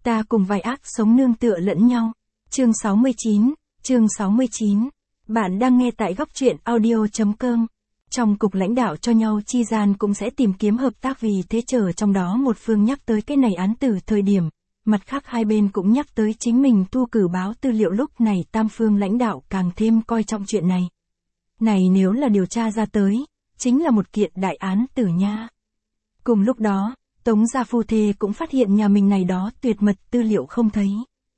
Ta cùng vài ác sống nương tựa lẫn nhau. Chương 69. Bạn đang nghe tại góc truyện audio.com. Trong cục lãnh đạo cho nhau chi gian cũng sẽ tìm kiếm hợp tác, vì thế chờ trong đó một phương nhắc tới cái này án tử thời điểm, mặt khác hai bên cũng nhắc tới chính mình thu cử báo tư liệu, lúc này tam phương lãnh đạo càng thêm coi trọng chuyện này. Này nếu là điều tra ra tới, chính là một kiện đại án tử nha. Cùng lúc đó, Tống gia phu thê cũng phát hiện nhà mình này đó tuyệt mật tư liệu không thấy.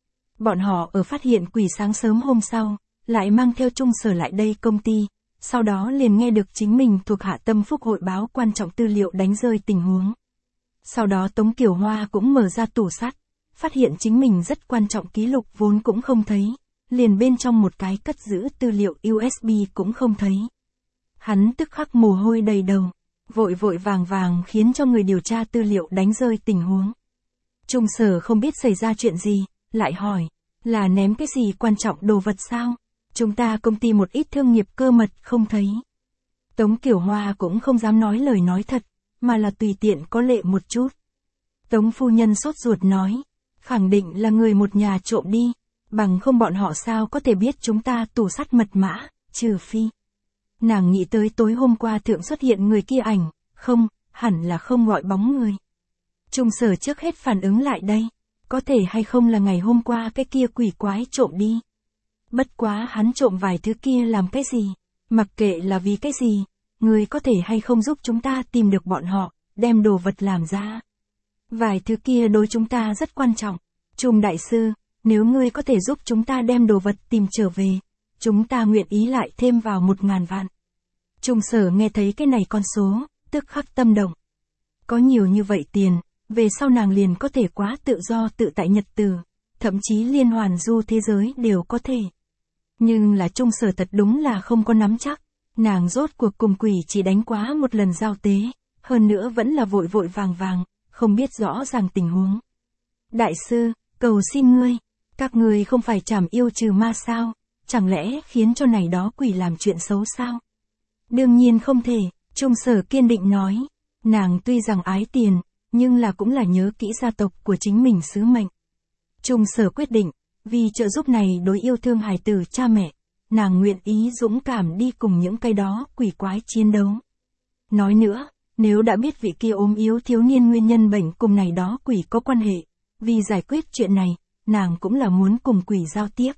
Bọn họ ở phát hiện quỷ sáng sớm hôm sau, lại mang theo Trung Sở lại đây công ty, sau đó liền nghe được chính mình thuộc hạ Tâm Phúc hội báo quan trọng tư liệu đánh rơi tình huống. Sau đó Tống Kiều Hoa cũng mở ra tủ sắt, phát hiện chính mình rất quan trọng ký lục vốn cũng không thấy, liền bên trong một cái cất giữ tư liệu USB cũng không thấy. Hắn tức khắc mồ hôi đầy đầu, vội vàng khiến cho người điều tra tư liệu đánh rơi tình huống. Trung Sở không biết xảy ra chuyện gì, lại hỏi, là ném cái gì quan trọng đồ vật sao? Chúng ta công ty một ít thương nghiệp cơ mật không thấy. Tống Kiều Hoa cũng không dám nói lời nói thật, mà là tùy tiện có lệ một chút. Tống phu nhân sốt ruột nói, khẳng định là người một nhà trộm đi, bằng không bọn họ sao có thể biết chúng ta tủ sắt mật mã, trừ phi. Nàng nghĩ tới tối hôm qua thượng xuất hiện người kia ảnh, không, hẳn là không gọi bóng người. Trung Sở trước hết phản ứng lại đây, có thể hay không là ngày hôm qua cái kia quỷ quái trộm đi. Bất quá hắn trộm vài thứ kia làm cái gì, mặc kệ là vì cái gì, người có thể hay không giúp chúng ta tìm được bọn họ, đem đồ vật làm ra. Vài thứ kia đối chúng ta rất quan trọng. Trung đại sư, nếu ngươi có thể giúp chúng ta đem đồ vật tìm trở về, chúng ta nguyện ý lại thêm vào 1.000 vạn. Trung Sở nghe thấy cái này con số, tức khắc tâm động. Có nhiều như vậy tiền, về sau nàng liền có thể quá tự do tự tại nhật từ, thậm chí liên hoàn du thế giới đều có thể. Nhưng là Trung Sở thật đúng là không có nắm chắc, nàng rốt cuộc cùng quỷ chỉ đánh quá một lần giao tế, hơn nữa vẫn là vội vàng, không biết rõ ràng tình huống. Đại sư, cầu xin ngươi, các ngươi không phải trảm yêu trừ ma sao, chẳng lẽ khiến cho này đó quỷ làm chuyện xấu sao? Đương nhiên không thể, Trung Sở kiên định nói, nàng tuy rằng ái tiền, nhưng là cũng là nhớ kỹ gia tộc của chính mình sứ mệnh. Trung Sở quyết định, vì trợ giúp này đối yêu thương hài tử cha mẹ, nàng nguyện ý dũng cảm đi cùng những cái đó quỷ quái chiến đấu. Nói nữa, nếu đã biết vị kia ốm yếu thiếu niên nguyên nhân bệnh cùng này đó quỷ có quan hệ, vì giải quyết chuyện này, nàng cũng là muốn cùng quỷ giao tiếp.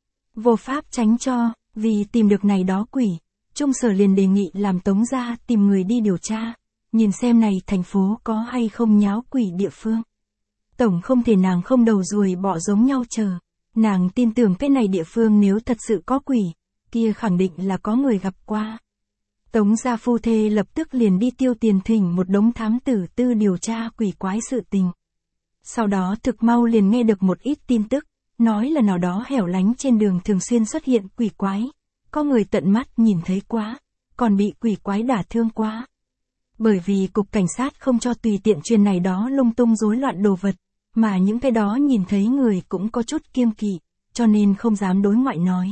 Vô pháp tránh cho, vì tìm được này đó quỷ, Trung Sở liền đề nghị làm Tống gia tìm người đi điều tra, nhìn xem này thành phố có hay không nháo quỷ địa phương. Tổng không thể nàng không đầu ruồi bọ giống nhau chờ. Nàng tin tưởng cái này địa phương nếu thật sự có quỷ, kia khẳng định là có người gặp qua. Tống gia phu thê lập tức liền đi tiêu tiền thỉnh một đống thám tử tư điều tra quỷ quái sự tình. Sau đó thực mau liền nghe được một ít tin tức, nói là nào đó hẻo lánh trên đường thường xuyên xuất hiện quỷ quái, có người tận mắt nhìn thấy quá, còn bị quỷ quái đả thương quá. Bởi vì cục cảnh sát không cho tùy tiện truyền này đó lung tung rối loạn đồ vật, mà những cái đó nhìn thấy người cũng có chút kiêng kỵ, cho nên không dám đối ngoại nói.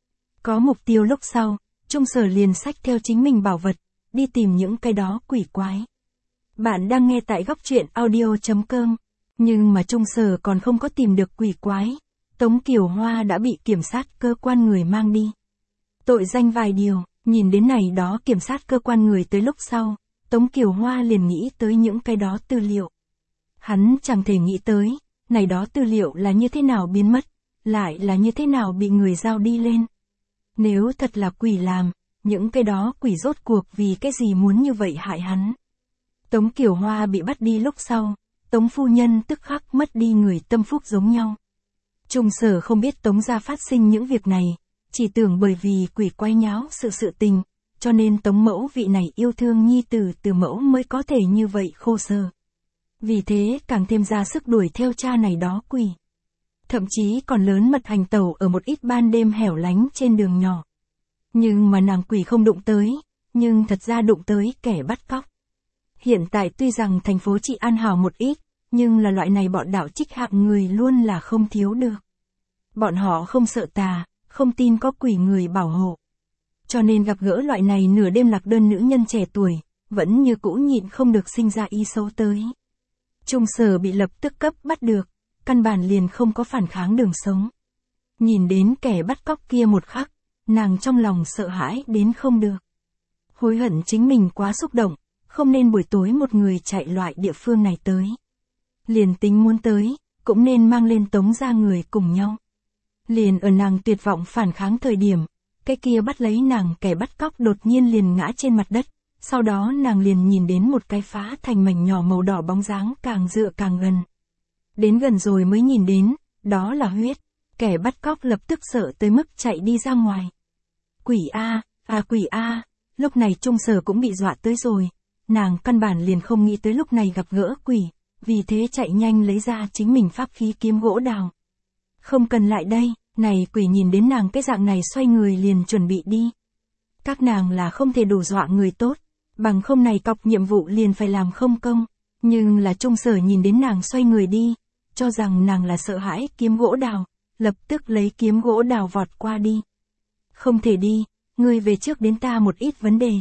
Có mục tiêu lúc sau, Trung Sở liền xách theo chính mình bảo vật, đi tìm những cái đó quỷ quái. Bạn đang nghe tại góc truyện audio.com, nhưng mà Trung Sở còn không có tìm được quỷ quái, Tống Kiều Hoa đã bị kiểm sát cơ quan người mang đi. Tội danh vài điều, nhìn đến này đó kiểm sát cơ quan người tới lúc sau, Tống Kiều Hoa liền nghĩ tới những cái đó tư liệu. Hắn chẳng thể nghĩ tới, này đó tư liệu là như thế nào biến mất, lại là như thế nào bị người giao đi lên. Nếu thật là quỷ làm, những cái đó quỷ rốt cuộc vì cái gì muốn như vậy hại hắn. Tống Kiều Hoa bị bắt đi lúc sau, Tống phu nhân tức khắc mất đi người tâm phúc giống nhau. Trung Sở không biết Tống gia phát sinh những việc này, chỉ tưởng bởi vì quỷ quái nháo sự tình, cho nên Tống mẫu vị này yêu thương nhi tử từ mẫu mới có thể như vậy khô sở. Vì thế càng thêm ra sức đuổi theo cha này đó quỷ. Thậm chí còn lớn mật hành tẩu ở một ít ban đêm hẻo lánh trên đường nhỏ. Nhưng mà nàng quỷ không đụng tới, nhưng thật ra đụng tới kẻ bắt cóc. Hiện tại tuy rằng thành phố trị an hảo một ít, nhưng là loại này bọn đạo trích hạng người luôn là không thiếu được. Bọn họ không sợ tà, không tin có quỷ người bảo hộ. Cho nên gặp gỡ loại này nửa đêm lạc đơn nữ nhân trẻ tuổi, vẫn như cũ nhịn không được sinh ra ý xấu tới. Trung Sở bị lập tức cấp bắt được, căn bản liền không có phản kháng đường sống. Nhìn đến kẻ bắt cóc kia một khắc, nàng trong lòng sợ hãi đến không được. Hối hận chính mình quá xúc động, không nên buổi tối một người chạy loại địa phương này tới. Liền tính muốn tới, cũng nên mang lên Tống gia người cùng nhau. Liền ở nàng tuyệt vọng phản kháng thời điểm, cái kia bắt lấy nàng kẻ bắt cóc đột nhiên liền ngã trên mặt đất, sau đó nàng liền nhìn đến một cái phá thành mảnh nhỏ màu đỏ bóng dáng càng dựa càng gần. Đến gần rồi mới nhìn đến, đó là huyết, kẻ bắt cóc lập tức sợ tới mức chạy đi ra ngoài. Quỷ A, quỷ A, lúc này Trung Sở cũng bị dọa tới rồi, nàng căn bản liền không nghĩ tới lúc này gặp gỡ quỷ, vì thế chạy nhanh lấy ra chính mình pháp khí kiếm gỗ đào. Không cần lại đây, này quỷ nhìn đến nàng cái dạng này xoay người liền chuẩn bị đi. Các nàng là không thể đủ dọa người tốt, bằng không này cọc nhiệm vụ liền phải làm không công, nhưng là Trung Sở nhìn đến nàng xoay người đi, cho rằng nàng là sợ hãi kiếm gỗ đào, lập tức lấy kiếm gỗ đào vọt qua đi. Không thể đi, ngươi về trước đến ta một ít vấn đề.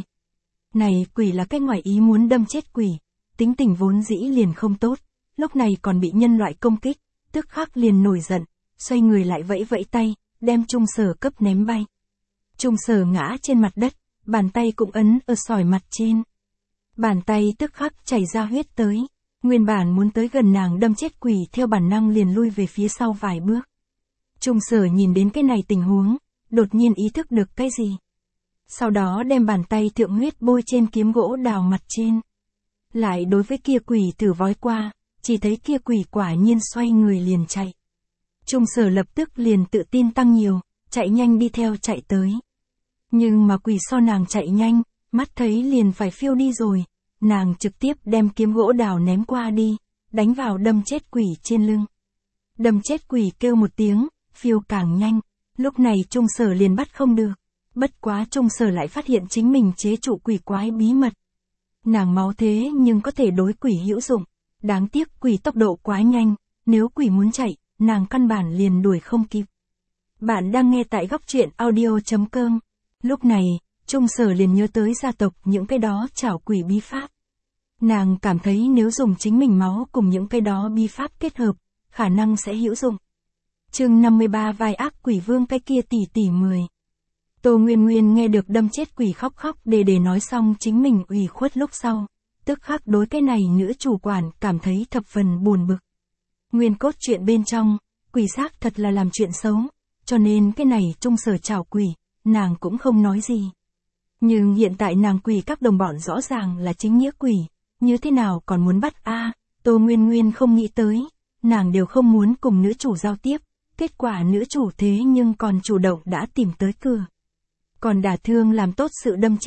Này quỷ là cái ngoài ý muốn đâm chết quỷ, tính tình vốn dĩ liền không tốt, lúc này còn bị nhân loại công kích, tức khắc liền nổi giận, xoay người lại vẫy vẫy tay, đem Trung Sở cấp ném bay. Trung Sở ngã trên mặt đất, bàn tay cũng ấn ở sỏi mặt trên. Bàn tay tức khắc chảy ra huyết tới, nguyên bản muốn tới gần nàng đâm chết quỷ theo bản năng liền lui về phía sau vài bước. Trung Sở nhìn đến cái này tình huống, đột nhiên ý thức được cái gì. Sau đó đem bàn tay thượng huyết bôi trên kiếm gỗ đào mặt trên. Lại đối với kia quỷ thử vói qua, chỉ thấy kia quỷ quả nhiên xoay người liền chạy. Trung Sở lập tức liền tự tin tăng nhiều, chạy nhanh đi theo chạy tới. Nhưng mà quỷ so nàng chạy nhanh, mắt thấy liền phải phiêu đi rồi, nàng trực tiếp đem kiếm gỗ đào ném qua đi, đánh vào đâm chết quỷ trên lưng. Đâm chết quỷ kêu một tiếng, phiêu càng nhanh, lúc này Trung Sở liền bắt không được. Bất quá Trung Sở lại phát hiện chính mình chế trụ quỷ quái bí mật. Nàng máu thế nhưng có thể đối quỷ hữu dụng, đáng tiếc quỷ tốc độ quá nhanh, nếu quỷ muốn chạy, nàng căn bản liền đuổi không kịp. Bạn đang nghe tại góc truyện audio.com. Lúc này, Trung Sở liền nhớ tới gia tộc những cái đó trảo quỷ bí pháp. Nàng cảm thấy nếu dùng chính mình máu cùng những cái đó bí pháp kết hợp, khả năng sẽ hữu dụng. Chương 53 vai ác quỷ vương cái kia tỷ tỷ 10. Tô Nguyên Nguyên nghe được đâm chết quỷ khóc khóc để nói xong chính mình ủy khuất lúc sau, tức khắc đối cái này nữ chủ quản cảm thấy thập phần buồn bực. Nguyên cốt truyện bên trong, quỷ xác thật là làm chuyện xấu, cho nên cái này Trung Sở trảo quỷ, nàng cũng không nói gì. Nhưng hiện tại nàng quỷ các đồng bọn rõ ràng là chính nghĩa quỷ, như thế nào còn muốn bắt Tô Nguyên Nguyên không nghĩ tới, nàng đều không muốn cùng nữ chủ giao tiếp, kết quả nữ chủ thế nhưng còn chủ động đã tìm tới cửa. Còn đả thương làm tốt sự đâm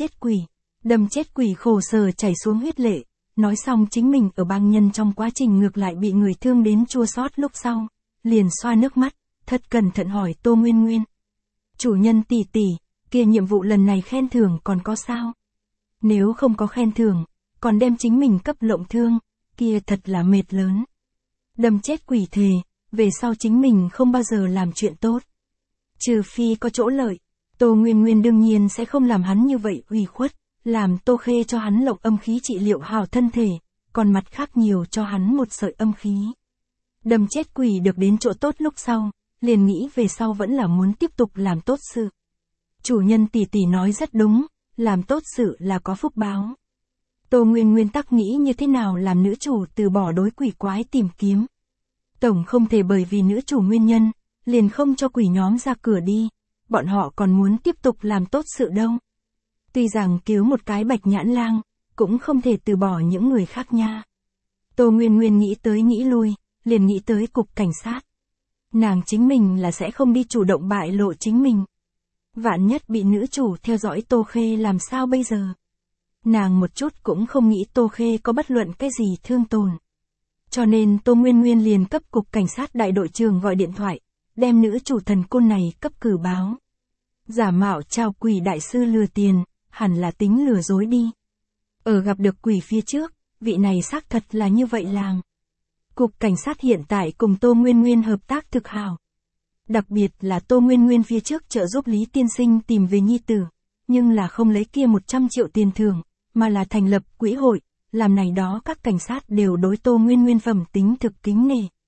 chết quỷ khổ sở chảy xuống huyết lệ, nói xong chính mình ở bang nhân trong quá trình ngược lại bị người thương đến chua xót lúc sau, liền xoa nước mắt, thật cẩn thận hỏi Tô Nguyên Nguyên. Chủ nhân tỷ tỷ, kia nhiệm vụ lần này khen thưởng còn có sao? Nếu không có khen thưởng, còn đem chính mình cấp lộng thương, kia thật là mệt lớn. Đâm chết quỷ thề, về sau chính mình không bao giờ làm chuyện tốt. Trừ phi có chỗ lợi, Tô Nguyên Nguyên đương nhiên sẽ không làm hắn như vậy ủy khuất, làm Tô Khê cho hắn lộng âm khí trị liệu hảo thân thể, còn mặt khác nhiều cho hắn một sợi âm khí. Đâm chết quỷ được đến chỗ tốt lúc sau, liền nghĩ về sau vẫn là muốn tiếp tục làm tốt sự. Chủ nhân tỷ tỷ nói rất đúng, làm tốt sự là có phúc báo. Tô Nguyên Nguyên tắc nghĩ như thế nào làm nữ chủ từ bỏ đối quỷ quái tìm kiếm. Tổng không thể bởi vì nữ chủ nguyên nhân, liền không cho quỷ nhóm ra cửa đi, bọn họ còn muốn tiếp tục làm tốt sự đâu. Tuy rằng cứu một cái bạch nhãn lang, cũng không thể từ bỏ những người khác nha. Tô Nguyên Nguyên nghĩ tới nghĩ lui, liền nghĩ tới cục cảnh sát. Nàng chính mình là sẽ không đi chủ động bại lộ chính mình. Vạn nhất bị nữ chủ theo dõi Tô Khê làm sao bây giờ? Nàng một chút cũng không nghĩ Tô Khê có bất luận cái gì thương tổn. Cho nên Tô Nguyên Nguyên liền cấp cục cảnh sát đại đội trưởng gọi điện thoại, đem nữ chủ thần côn này cấp cử báo. Giả mạo trao quỷ đại sư lừa tiền, hẳn là tính lừa dối đi. Ở gặp được quỷ phía trước, vị này xác thật là như vậy làm. Cục cảnh sát hiện tại cùng Tô Nguyên Nguyên hợp tác thực hảo. Đặc biệt là Tô Nguyên Nguyên phía trước trợ giúp Lý Tiên Sinh tìm về nhi tử, nhưng là không lấy kia 100 triệu tiền thưởng, mà là thành lập quỹ hội, làm này đó các cảnh sát đều đối Tô Nguyên Nguyên phẩm tính thực kính nể.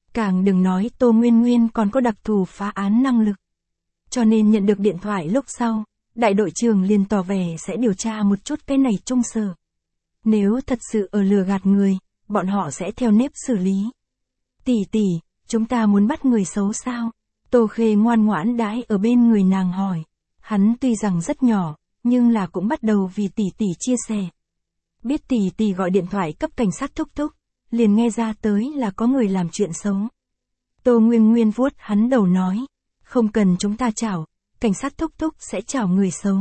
Càng đừng nói Tô Nguyên Nguyên còn có đặc thù phá án năng lực. Cho nên nhận được điện thoại lúc sau, đại đội trưởng liền tỏ vẻ sẽ điều tra một chút cái này Trung Sở. Nếu thật sự ở lừa gạt người, bọn họ sẽ theo nếp xử lý. Tỷ tỷ, chúng ta muốn bắt người xấu sao? Tô Khê ngoan ngoãn đãi ở bên người nàng hỏi. Hắn tuy rằng rất nhỏ, nhưng là cũng bắt đầu vì tỷ tỷ chia sẻ. Biết tỷ tỷ gọi điện thoại cấp cảnh sát thúc thúc, liền nghe ra tới là có người làm chuyện xấu. Tô Nguyên Nguyên vuốt hắn đầu nói, không cần chúng ta chảo, cảnh sát thúc thúc sẽ chảo người xấu.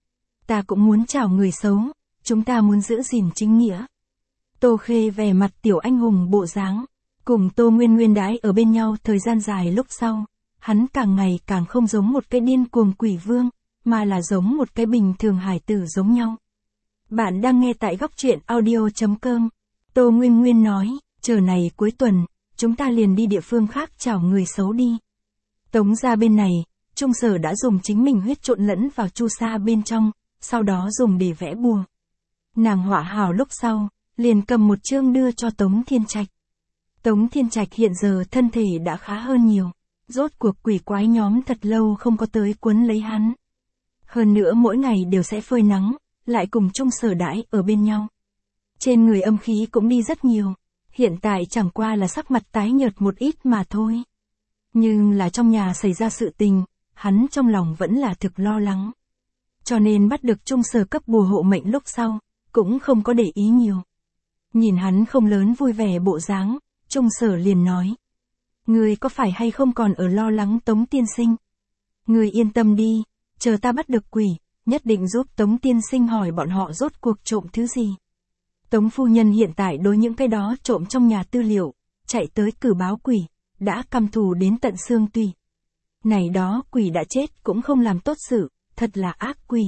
Ta cũng muốn chảo người xấu, chúng ta muốn giữ gìn chính nghĩa. Tô Khê vẻ mặt tiểu anh hùng bộ dáng, cùng Tô Nguyên Nguyên đãi ở bên nhau thời gian dài lúc sau, hắn càng ngày càng không giống một cái điên cuồng quỷ vương, mà là giống một cái bình thường hải tử giống nhau. Bạn đang nghe tại góc truyện audio.com. Tô Nguyên Nguyên nói, chờ này cuối tuần, chúng ta liền đi địa phương khác chào người xấu đi. Tống ra bên này, Trung Sở đã dùng chính mình huyết trộn lẫn vào chu sa bên trong, sau đó dùng để vẽ bùa. Nàng họa hảo lúc sau, liền cầm một chương đưa cho Tống Thiên Trạch. Tống Thiên Trạch hiện giờ thân thể đã khá hơn nhiều, rốt cuộc quỷ quái nhóm thật lâu không có tới quấn lấy hắn. Hơn nữa mỗi ngày đều sẽ phơi nắng, lại cùng Trung Sở đãi ở bên nhau. Trên người âm khí cũng đi rất nhiều, hiện tại chẳng qua là sắc mặt tái nhợt một ít mà thôi. Nhưng là trong nhà xảy ra sự tình, hắn trong lòng vẫn là thực lo lắng. Cho nên bắt được Trung Sở cấp bùa hộ mệnh lúc sau, cũng không có để ý nhiều. Nhìn hắn không lớn vui vẻ bộ dáng, Trung Sở liền nói. Ngươi có phải hay không còn ở lo lắng Tống tiên sinh? Ngươi yên tâm đi, chờ ta bắt được quỷ, nhất định giúp Tống tiên sinh hỏi bọn họ rốt cuộc trộm thứ gì. Tống phu nhân hiện tại đối những cái đó trộm trong nhà tư liệu, chạy tới cử báo quỷ, đã căm thù đến tận xương tủy. Này đó quỷ đã chết cũng không làm tốt sự, thật là ác quỷ.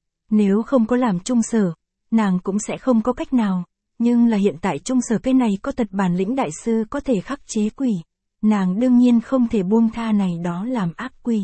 Nếu không có làm Trung Sở, nàng cũng sẽ không có cách nào, nhưng là hiện tại Trung Sở cái này có tật bản lĩnh đại sư có thể khắc chế quỷ, nàng đương nhiên không thể buông tha này đó làm ác quỷ.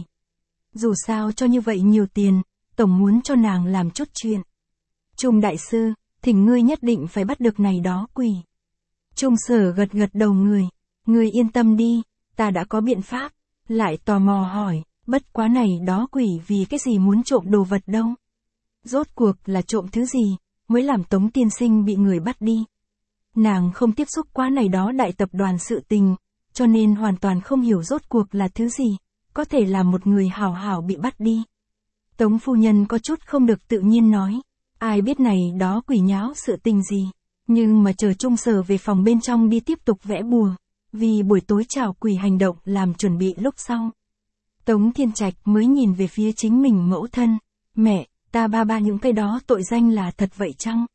Dù sao cho như vậy nhiều tiền, tổng muốn cho nàng làm chút chuyện. Trung đại sư, thỉnh ngươi nhất định phải bắt được này đó quỷ. Trung Sở gật gật đầu người yên tâm đi, ta đã có biện pháp, lại tò mò hỏi, bất quá này đó quỷ vì cái gì muốn trộm đồ vật đâu. Rốt cuộc là trộm thứ gì, mới làm Tống tiên sinh bị người bắt đi. Nàng không tiếp xúc quá này đó đại tập đoàn sự tình, cho nên hoàn toàn không hiểu rốt cuộc là thứ gì, có thể là một người hảo hảo bị bắt đi. Tống phu nhân có chút không được tự nhiên nói, ai biết này đó quỷ nháo sự tình gì, nhưng mà chờ Trung Sở về phòng bên trong đi tiếp tục vẽ bùa, vì buổi tối chào quỷ hành động làm chuẩn bị lúc sau. Tống Thiên Trạch mới nhìn về phía chính mình mẫu thân, mẹ, ta ba những cái đó tội danh là thật vậy chăng?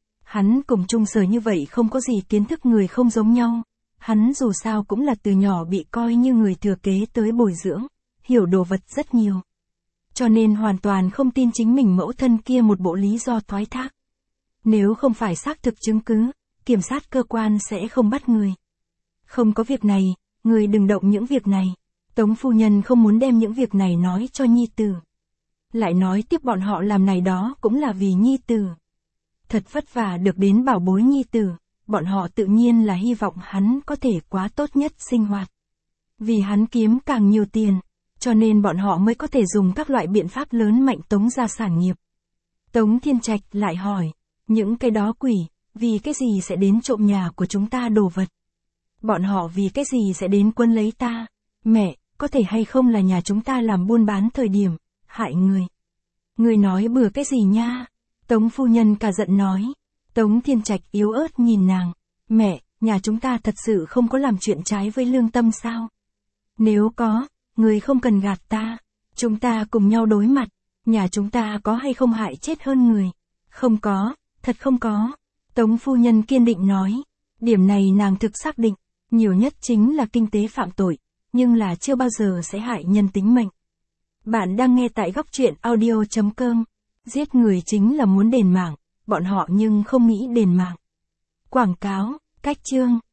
Hắn cùng Trung Sở như vậy không có gì kiến thức người không giống nhau, hắn dù sao cũng là từ nhỏ bị coi như người thừa kế tới bồi dưỡng, hiểu đồ vật rất nhiều. Cho nên hoàn toàn không tin chính mình mẫu thân kia một bộ lý do thoái thác. Nếu không phải xác thực chứng cứ, kiểm sát cơ quan sẽ không bắt người. Không có việc này, người đừng động những việc này. Tống phu nhân không muốn đem những việc này nói cho nhi tử. Lại nói tiếp bọn họ làm này đó cũng là vì nhi tử. Thật vất vả được đến bảo bối nhi tử, bọn họ tự nhiên là hy vọng hắn có thể quá tốt nhất sinh hoạt. Vì hắn kiếm càng nhiều tiền, cho nên bọn họ mới có thể dùng các loại biện pháp lớn mạnh Tống gia sản nghiệp. Tống Thiên Trạch lại hỏi, những cái đó quỷ, vì cái gì sẽ đến trộm nhà của chúng ta đồ vật? Bọn họ vì cái gì sẽ đến quân lấy ta? Mẹ, có thể hay không là nhà chúng ta làm buôn bán thời điểm, hại người? Người nói bừa cái gì nha? Tống phu nhân cả giận nói. Tống Thiên Trạch yếu ớt nhìn nàng, mẹ, nhà chúng ta thật sự không có làm chuyện trái với lương tâm sao? Nếu có, người không cần gạt ta, chúng ta cùng nhau đối mặt, nhà chúng ta có hay không hại chết hơn người? Không có, thật không có. Tống phu nhân kiên định nói, điểm này nàng thực xác định, nhiều nhất chính là kinh tế phạm tội, nhưng là chưa bao giờ sẽ hại nhân tính mệnh. Bạn đang nghe tại góc truyện audio.com, giết người chính là muốn đền mạng, bọn họ nhưng không nghĩ đền mạng. Quảng cáo, cách chương.